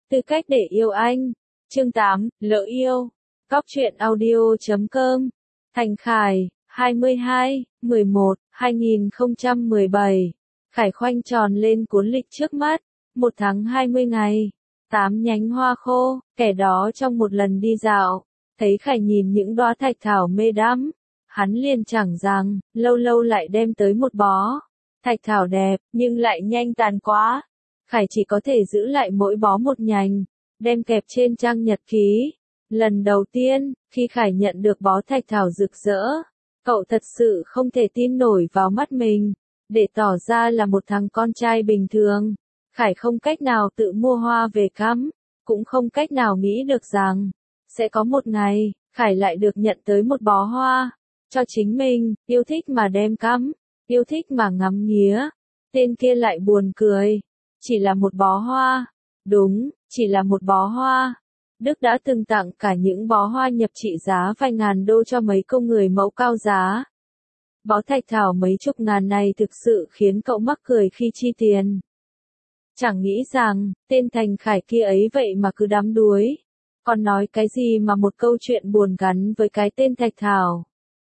Tư cách để yêu anh. Chương 8, Lỡ yêu. Góc truyện audio.com. Thành Khải, 22/11/2017. Khải khoanh tròn lên cuốn lịch trước mắt. 1 tháng 20 ngày. 8 nhánh hoa khô, kẻ đó trong một lần đi dạo. Thấy Khải nhìn những đóa thạch thảo mê đắm. Hắn liền chẳng rằng, lâu lâu lại đem tới một bó. Thạch thảo đẹp, nhưng lại nhanh tàn quá. Khải chỉ có thể giữ lại mỗi bó một nhành, đem kẹp trên trang nhật ký. Lần đầu tiên, khi Khải nhận được bó thạch thảo rực rỡ, cậu thật sự không thể tin nổi vào mắt mình. Để tỏ ra là một thằng con trai bình thường, Khải không cách nào tự mua hoa về cắm, cũng không cách nào nghĩ được rằng, sẽ có một ngày, Khải lại được nhận tới một bó hoa, cho chính mình, yêu thích mà đem cắm, yêu thích mà ngắm nghía. Tên kia lại buồn cười. Chỉ là một bó hoa. Đúng, chỉ là một bó hoa. Đức đã từng tặng cả những bó hoa nhập trị giá vài ngàn đô cho mấy công người mẫu cao giá. Bó thạch thảo mấy chục ngàn này thực sự khiến cậu mắc cười khi chi tiền. Chẳng nghĩ rằng, tên Thành Khải kia ấy vậy mà cứ đắm đuối. Còn nói cái gì mà một câu chuyện buồn gắn với cái tên thạch thảo.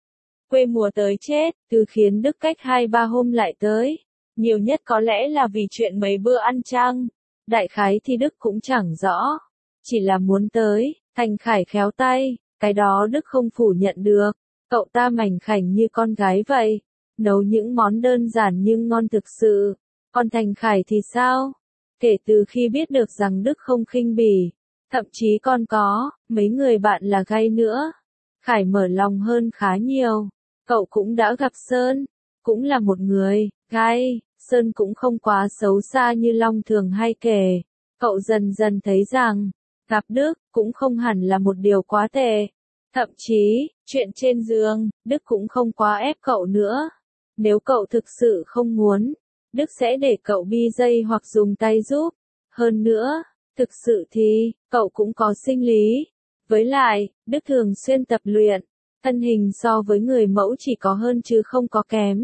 Quê mùa tới chết, từ khiến Đức cách 2-3 hôm lại tới. Nhiều nhất có lẽ là vì chuyện mấy bữa ăn chăng. Đại khái thì Đức cũng chẳng rõ. Chỉ là muốn tới, Thành Khải khéo tay, cái đó Đức không phủ nhận được. Cậu ta mảnh khảnh như con gái vậy. Nấu những món đơn giản nhưng ngon thực sự. Còn Thành Khải thì sao? Kể từ khi biết được rằng Đức không khinh bỉ, thậm chí còn có mấy người bạn là gay nữa, Khải mở lòng hơn khá nhiều. Cậu cũng đã gặp Sơn, cũng là một người gay. Sơn cũng không quá xấu xa như Long thường hay kể. Cậu dần dần thấy rằng, gặp Đức cũng không hẳn là một điều quá tệ. Thậm chí, chuyện trên giường, Đức cũng không quá ép cậu nữa. Nếu cậu thực sự không muốn, Đức sẽ để cậu bi dây hoặc dùng tay giúp. Hơn nữa, thực sự thì, cậu cũng có sinh lý. Với lại, Đức thường xuyên tập luyện, thân hình so với người mẫu chỉ có hơn chứ không có kém.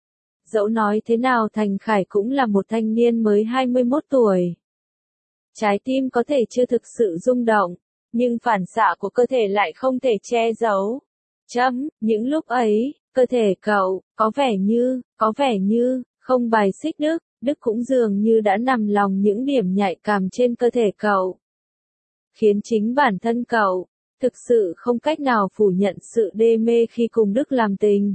Dẫu nói thế nào Thành Khải cũng là một thanh niên mới 21 tuổi. Trái tim có thể chưa thực sự rung động, nhưng phản xạ của cơ thể lại không thể che giấu. Những lúc ấy, cơ thể cậu, có vẻ như, không bài xích Đức, Đức cũng dường như đã nằm lòng những điểm nhạy cảm trên cơ thể cậu. Khiến chính bản thân cậu, thực sự không cách nào phủ nhận sự đê mê khi cùng Đức làm tình.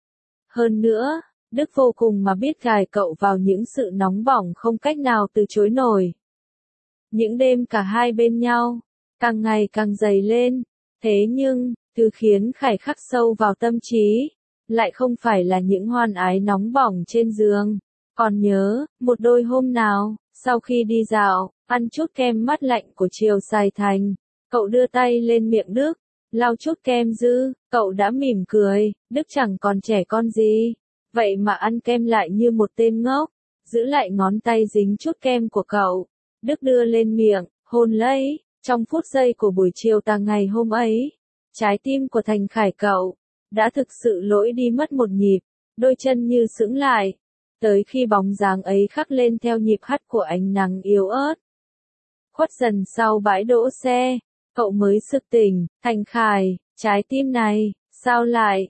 Hơn nữa, Đức vô cùng mà biết gài cậu vào những sự nóng bỏng không cách nào từ chối nổi. Những đêm cả hai bên nhau, càng ngày càng dày lên. Thế nhưng, thứ khiến Khải khắc sâu vào tâm trí, lại không phải là những hoan ái nóng bỏng trên giường. Còn nhớ, một đôi hôm nào, sau khi đi dạo, ăn chút kem mát lạnh của chiều Sài Thành, cậu đưa tay lên miệng Đức, lau chút kem dư, cậu đã mỉm cười. Đức chẳng còn trẻ con gì, vậy mà ăn kem lại như một tên ngốc, giữ lại ngón tay dính chút kem của cậu. Đức đưa lên miệng, hôn lấy. Trong phút giây của buổi chiều tà ngày hôm ấy, trái tim của Thành Khải cậu đã thực sự lỗi đi mất một nhịp, đôi chân như sững lại, tới khi bóng dáng ấy khắc lên theo nhịp hắt của ánh nắng yếu ớt. Khuất dần sau bãi đỗ xe, cậu mới sực tỉnh. Thành Khải, trái tim này, sao lại,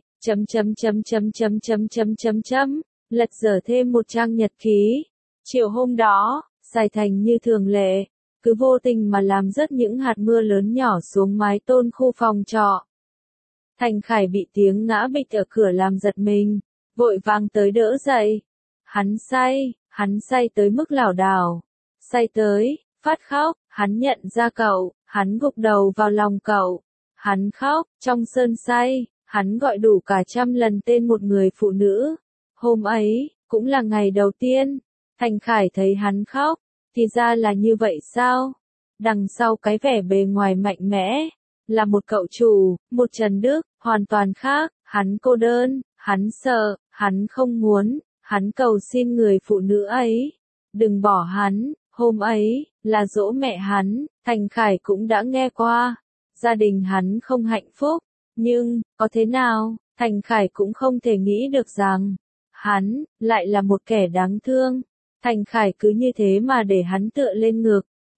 lật dở thêm một trang nhật ký. Chiều hôm đó, Sài Thành như thường lệ, cứ vô tình mà làm rớt những hạt mưa lớn nhỏ xuống mái tôn khu phòng trọ. Thành Khải bị tiếng ngã bịch ở cửa làm giật mình, vội vàng tới đỡ dậy. Hắn say tới mức lảo đảo, say tới, phát khóc. Hắn nhận ra cậu, hắn gục đầu vào lòng cậu. Hắn khóc, trong cơn say, hắn gọi đủ cả 100 lần tên một người phụ nữ. Hôm ấy, cũng là ngày đầu tiên, Thành Khải thấy hắn khóc. Thì ra là như vậy sao? Đằng sau cái vẻ bề ngoài mạnh mẽ, là một cậu chủ, một Trần Đức, hoàn toàn khác. Hắn cô đơn, hắn sợ, hắn không muốn, hắn cầu xin người phụ nữ ấy đừng bỏ hắn. Hôm ấy, là giỗ mẹ hắn, Thành Khải cũng đã nghe qua. Gia đình hắn không hạnh phúc, nhưng, có thế nào, Thành Khải cũng không thể nghĩ được rằng, hắn, lại là một kẻ đáng thương. Thành Khải cứ như thế mà để hắn tựa lên ngực,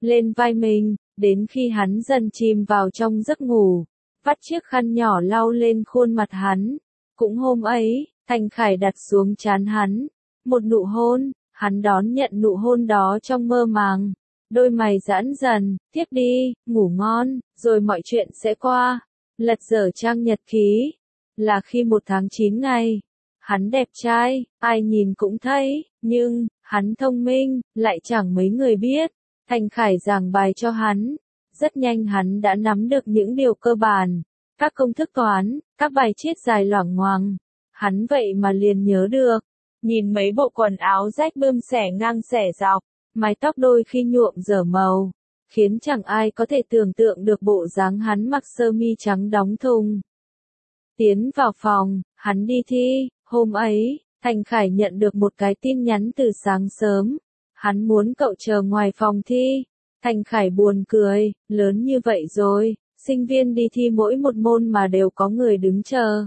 lên vai mình, đến khi hắn dần chìm vào trong giấc ngủ, vắt chiếc khăn nhỏ lau lên khuôn mặt hắn. Cũng hôm ấy, Thành Khải đặt xuống trán hắn, một nụ hôn, hắn đón nhận nụ hôn đó trong mơ màng. Đôi mày giãn dần, tiếp đi, ngủ ngon, rồi mọi chuyện sẽ qua. Lật dở trang nhật ký, là khi 1 tháng 9 ngày. Hắn đẹp trai, ai nhìn cũng thấy, nhưng, hắn thông minh, lại chẳng mấy người biết. Thành Khải giảng bài cho hắn. Rất nhanh hắn đã nắm được những điều cơ bản, các công thức toán, các bài chiết dài loảng ngoằng. Hắn vậy mà liền nhớ được. Nhìn mấy bộ quần áo rách bươm xẻ ngang xẻ dọc, mái tóc đôi khi nhuộm dở màu, khiến chẳng ai có thể tưởng tượng được bộ dáng hắn mặc sơ mi trắng đóng thùng. Tiến vào phòng, hắn đi thi. Hôm ấy, Thành Khải nhận được một cái tin nhắn từ sáng sớm. Hắn muốn cậu chờ ngoài phòng thi. Thành Khải buồn cười, lớn như vậy rồi, sinh viên đi thi mỗi một môn mà đều có người đứng chờ.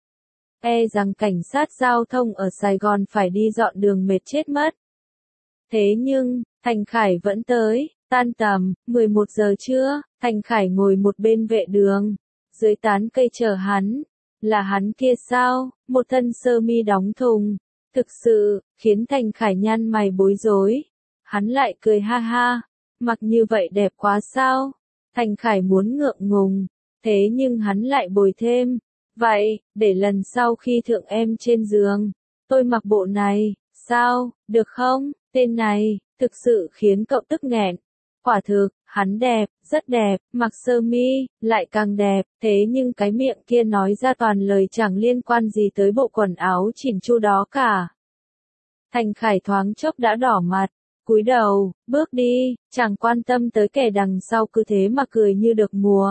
E rằng cảnh sát giao thông ở Sài Gòn phải đi dọn đường mệt chết mất. Thế nhưng, Thành Khải vẫn tới. Tan tầm, 11 giờ trưa, Thành Khải ngồi một bên vệ đường, dưới tán cây chờ hắn. Là hắn kia sao, một thân sơ mi đóng thùng, thực sự, khiến Thành Khải nhăn mày bối rối. Hắn lại cười ha ha, mặc như vậy đẹp quá sao? Thành Khải muốn ngượng ngùng, thế nhưng hắn lại bồi thêm. Vậy, để lần sau khi thượng em trên giường, tôi mặc bộ này, sao, được không? Tên này, thực sự khiến cậu tức nghẹn. Quả thực, hắn đẹp, rất đẹp, mặc sơ mi, lại càng đẹp, thế nhưng cái miệng kia nói ra toàn lời chẳng liên quan gì tới bộ quần áo chỉn chu đó cả. Thành Khải thoáng chốc đã đỏ mặt, cúi đầu, bước đi, chẳng quan tâm tới kẻ đằng sau, cứ thế mà cười như được mùa.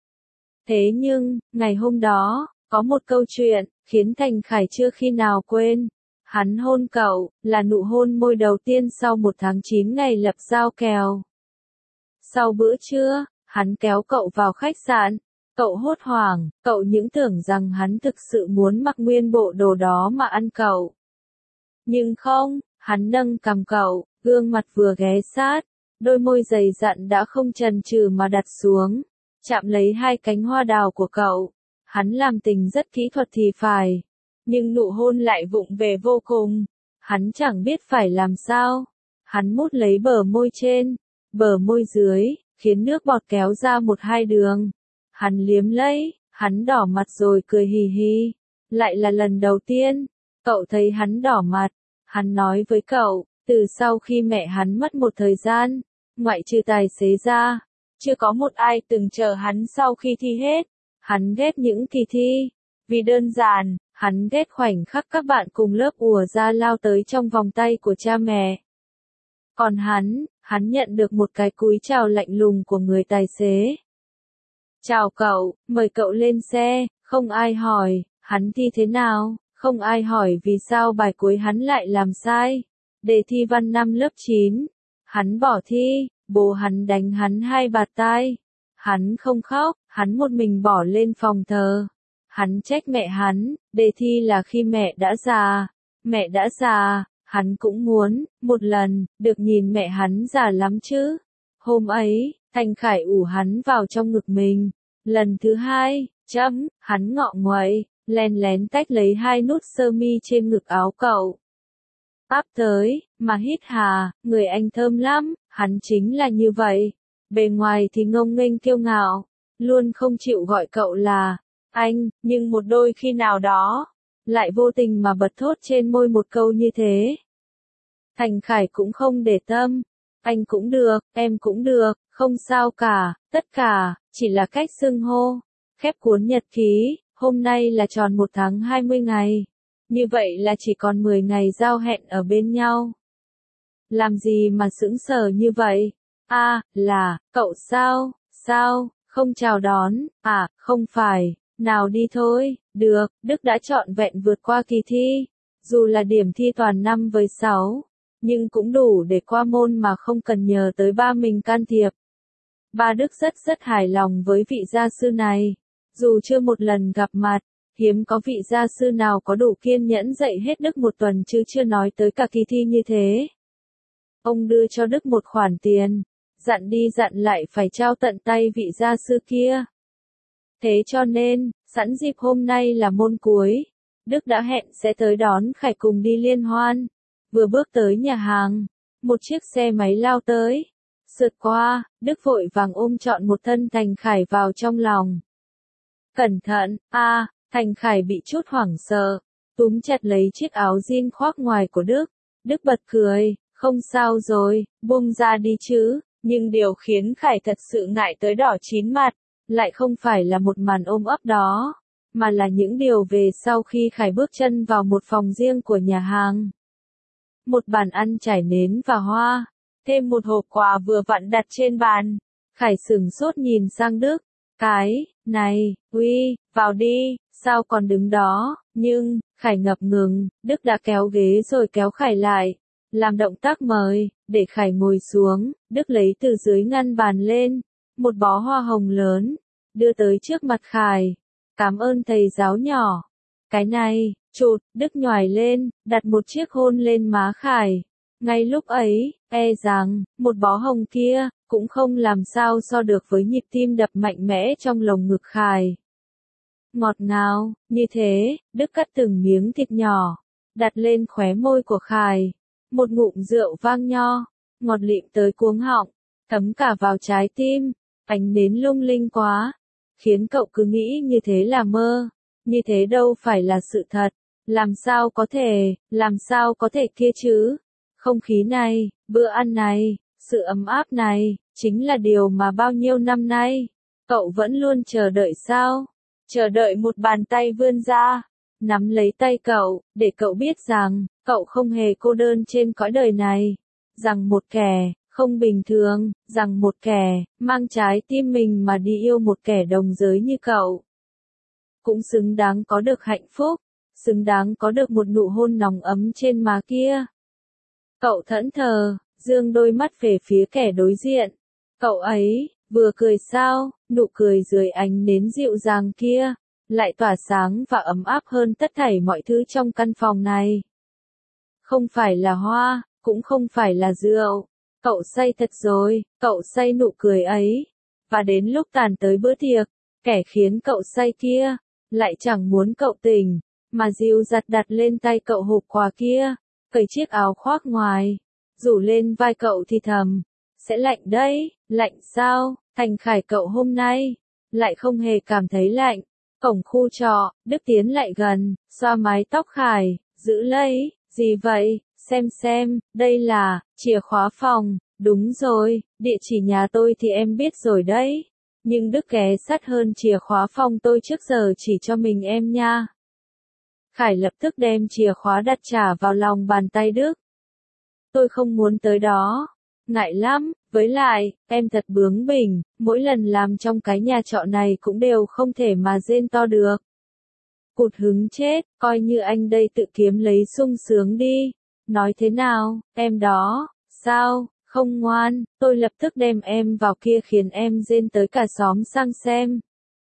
Thế nhưng, ngày hôm đó, có một câu chuyện, khiến Thành Khải chưa khi nào quên. Hắn hôn cậu, là nụ hôn môi đầu tiên sau 1 tháng 9 ngày lập giao kèo. Sau bữa trưa, hắn kéo cậu vào khách sạn. Cậu hốt hoảng, cậu những tưởng rằng hắn thực sự muốn mặc nguyên bộ đồ đó mà ăn cậu. Nhưng không, hắn nâng cằm cậu, gương mặt vừa ghé sát, đôi môi dày dặn đã không chần chừ mà đặt xuống, chạm lấy 2 cánh hoa đào của cậu. Hắn làm tình rất kỹ thuật thì phải, nhưng nụ hôn lại vụng về vô cùng. Hắn chẳng biết phải làm sao. Hắn mút lấy bờ môi trên, bờ môi dưới, khiến nước bọt kéo ra 1-2 đường. Hắn liếm lấy, hắn đỏ mặt rồi cười hì hì. Lại là lần đầu tiên, cậu thấy hắn đỏ mặt. Hắn nói với cậu, từ sau khi mẹ hắn mất một thời gian, ngoại trừ tài xế ra, chưa có một ai từng chờ hắn sau khi thi hết. Hắn ghét những kỳ thi, vì đơn giản, hắn ghét khoảnh khắc các bạn cùng lớp ùa ra lao tới trong vòng tay của cha mẹ. Còn hắn nhận được một cái cúi chào lạnh lùng của người tài xế. Chào cậu, mời cậu lên xe, không ai hỏi, hắn thi thế nào, không ai hỏi vì sao bài cuối hắn lại làm sai. Đề thi văn năm lớp 9, hắn bỏ thi, bố hắn đánh hắn 2 bạt tai. Hắn không khóc, hắn một mình bỏ lên phòng thờ. Hắn trách mẹ hắn, đề thi là khi mẹ đã già. Mẹ đã già, hắn cũng muốn, một lần, được nhìn mẹ hắn già lắm chứ. Hôm ấy, Thành Khải ủ hắn vào trong ngực mình. Lần thứ 2, hắn ngọ nguậy, len lén tách lấy 2 nút sơ mi trên ngực áo cậu. Áp tới, mà hít hà, người anh thơm lắm, hắn chính là như vậy. Bề ngoài thì ngông nghênh kiêu ngạo, luôn không chịu gọi cậu là anh, nhưng một đôi khi nào đó, lại vô tình mà bật thốt trên môi một câu như thế. Thành Khải cũng không để tâm, anh cũng được, em cũng được, không sao cả, tất cả, chỉ là cách xưng hô. Khép cuốn nhật ký, hôm nay là tròn 1 tháng 20 ngày, như vậy là chỉ còn 10 ngày giao hẹn ở bên nhau. Làm gì mà sững sờ như vậy? Là, cậu sao, không chào đón, không phải, nào đi thôi, được, Đức đã trọn vẹn vượt qua kỳ thi, dù là điểm thi toàn 5 với 6, nhưng cũng đủ để qua môn mà không cần nhờ tới ba mình can thiệp. Ba Đức rất hài lòng với vị gia sư này, dù chưa một lần gặp mặt, hiếm có vị gia sư nào có đủ kiên nhẫn dạy hết Đức 1 tuần chứ chưa nói tới cả kỳ thi như thế. Ông đưa cho Đức một khoản tiền, dặn đi dặn lại phải trao tận tay vị gia sư kia. Thế cho nên, sẵn dịp hôm nay là môn cuối, Đức đã hẹn sẽ tới đón Khải cùng đi liên hoan. Vừa bước tới nhà hàng, một chiếc xe máy lao tới. Sượt qua, Đức vội vàng ôm trọn một thân Thành Khải vào trong lòng. Cẩn thận, Thành Khải bị chút hoảng sợ, túm chặt lấy chiếc áo jean khoác ngoài của Đức. Đức bật cười, không sao rồi, buông ra đi chứ. Nhưng điều khiến Khải thật sự ngại tới đỏ chín mặt, lại không phải là một màn ôm ấp đó, mà là những điều về sau khi Khải bước chân vào một phòng riêng của nhà hàng. Một bàn ăn trải nến và hoa, thêm một hộp quà vừa vặn đặt trên bàn. Khải sửng sốt nhìn sang Đức. Cái này, uy, vào đi, sao còn đứng đó? Nhưng, Khải ngập ngừng, Đức đã kéo ghế rồi kéo Khải lại, làm động tác mời, để Khải ngồi xuống. Đức lấy từ dưới ngăn bàn lên một bó hoa hồng lớn, đưa tới trước mặt Khải. Cảm ơn thầy giáo nhỏ. Cái này, chụt, Đức nhoài lên, đặt một chiếc hôn lên má Khải. Ngay lúc ấy, rằng, một bó hồng kia, cũng không làm sao so được với nhịp tim đập mạnh mẽ trong lồng ngực Khải. Ngọt ngào, như thế, Đức cắt từng miếng thịt nhỏ, đặt lên khóe môi của Khải. Một ngụm rượu vang nho, ngọt lịm tới cuống họng, thấm cả vào trái tim, ánh nến lung linh quá, khiến cậu cứ nghĩ như thế là mơ, như thế đâu phải là sự thật, làm sao có thể kia chứ? Không khí này, bữa ăn này, sự ấm áp này, chính là điều mà bao nhiêu năm nay, cậu vẫn luôn chờ đợi sao? Chờ đợi một bàn tay vươn ra, nắm lấy tay cậu, để cậu biết rằng, cậu không hề cô đơn trên cõi đời này. Rằng một kẻ, không bình thường, rằng một kẻ, mang trái tim mình mà đi yêu một kẻ đồng giới như cậu. Cũng xứng đáng có được hạnh phúc, xứng đáng có được một nụ hôn nóng ấm trên má kia. Cậu thẫn thờ, dương đôi mắt về phía kẻ đối diện. Cậu ấy, vừa cười sao, nụ cười dưới ánh nến dịu dàng kia, lại tỏa sáng và ấm áp hơn tất thảy mọi thứ trong căn phòng này. Không phải là hoa, cũng không phải là rượu. Cậu say thật rồi, cậu say nụ cười ấy. Và đến lúc tàn tới bữa tiệc, kẻ khiến cậu say kia, lại chẳng muốn cậu tỉnh, mà dìu dặt đặt lên tay cậu hộp quà kia, cởi chiếc áo khoác ngoài, rủ lên vai cậu thì thầm. Sẽ lạnh đấy, lạnh sao? Thành Khải cậu hôm nay, lại không hề cảm thấy lạnh. Cổng khu trọ, Đức tiến lại gần, xoa mái tóc Khải, giữ lấy, gì vậy, xem, đây là, chìa khóa phòng, đúng rồi, địa chỉ nhà tôi thì em biết rồi đấy. Nhưng Đức ghé sát hơn chìa khóa phòng tôi trước giờ chỉ cho mình em nha. Khải lập tức đem chìa khóa đặt trả vào lòng bàn tay Đức. Tôi không muốn tới đó. Ngại lắm, với lại, em thật bướng bỉnh, mỗi lần làm trong cái nhà trọ này cũng đều không thể mà rên to được. Cụt hứng chết, coi như anh đây tự kiếm lấy sung sướng đi. Nói thế nào, em đó, sao, không ngoan, tôi lập tức đem em vào kia khiến em rên tới cả xóm sang xem.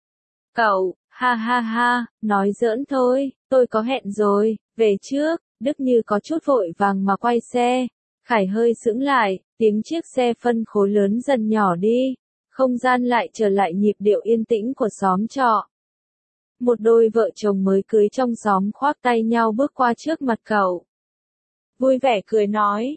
Cậu, ha, nói giỡn thôi, tôi có hẹn rồi, về trước. Đức như có chút vội vàng mà quay xe. Khải hơi sững lại, tiếng chiếc xe phân khối lớn dần nhỏ đi, không gian lại trở lại nhịp điệu yên tĩnh của xóm trọ. Một đôi vợ chồng mới cưới trong xóm khoác tay nhau bước qua trước mặt cậu. Vui vẻ cười nói,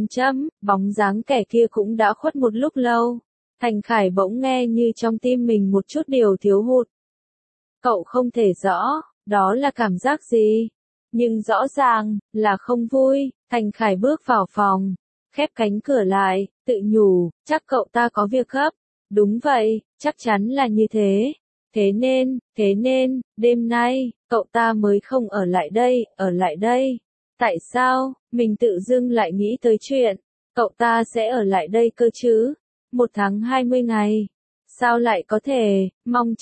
bóng dáng kẻ kia cũng đã khuất một lúc lâu. Thành Khải bỗng nghe như trong tim mình một chút điều thiếu hụt. Cậu không thể rõ, đó là cảm giác gì, nhưng rõ ràng, là không vui. Thành Khải bước vào phòng, khép cánh cửa lại, tự nhủ, chắc cậu ta có việc gấp. Đúng vậy, chắc chắn là như thế. Thế nên, đêm nay, cậu ta mới không ở lại đây. Tại sao, mình tự dưng lại nghĩ tới chuyện, cậu ta sẽ ở lại đây cơ chứ? 1 tháng 20 ngày. Sao lại có thể, mong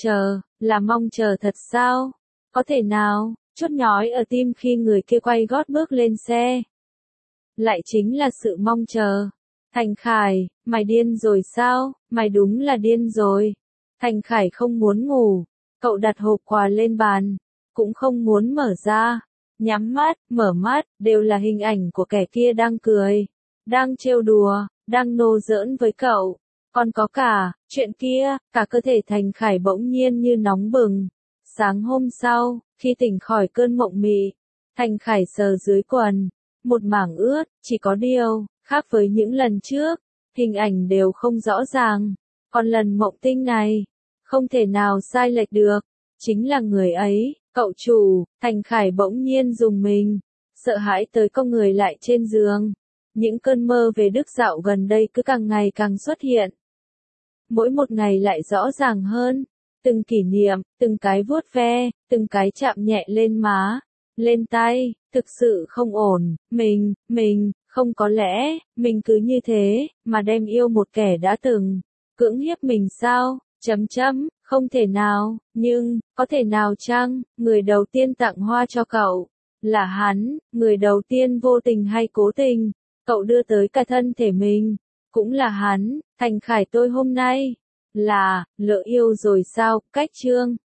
chờ thật sao? Có thể nào, chốt nhói ở tim khi người kia quay gót bước lên xe. Lại chính là sự mong chờ. Thành Khải, mày điên rồi sao? Mày đúng là điên rồi. Thành Khải không muốn ngủ. Cậu đặt hộp quà lên bàn. Cũng không muốn mở ra. Nhắm mắt, mở mắt, đều là hình ảnh của kẻ kia đang cười. Đang trêu đùa, đang nô giỡn với cậu. Còn có cả, chuyện kia, cả cơ thể Thành Khải bỗng nhiên như nóng bừng. Sáng hôm sau, khi tỉnh khỏi cơn mộng mị, Thành Khải sờ dưới quần, một mảng ướt, chỉ có điều, khác với những lần trước, hình ảnh đều không rõ ràng. Còn lần mộng tinh này, không thể nào sai lệch được, chính là người ấy, cậu chủ. Thành Khải bỗng nhiên rùng mình, sợ hãi tới cong người lại trên giường. Những cơn mơ về Đức Dạo gần đây cứ càng ngày càng xuất hiện. Mỗi một ngày lại rõ ràng hơn, từng kỷ niệm, từng cái vuốt ve, từng cái chạm nhẹ lên má, lên tay, thực sự không ổn. Mình, không có lẽ, mình cứ như thế, mà đem yêu một kẻ đã từng cưỡng hiếp mình sao? Không thể nào, nhưng, có thể nào chăng, người đầu tiên tặng hoa cho cậu, là hắn, người đầu tiên vô tình hay cố tình, cậu đưa tới cả thân thể mình, cũng là hắn. Thành Khải tôi hôm nay, là, lỡ yêu rồi sao? Cách chương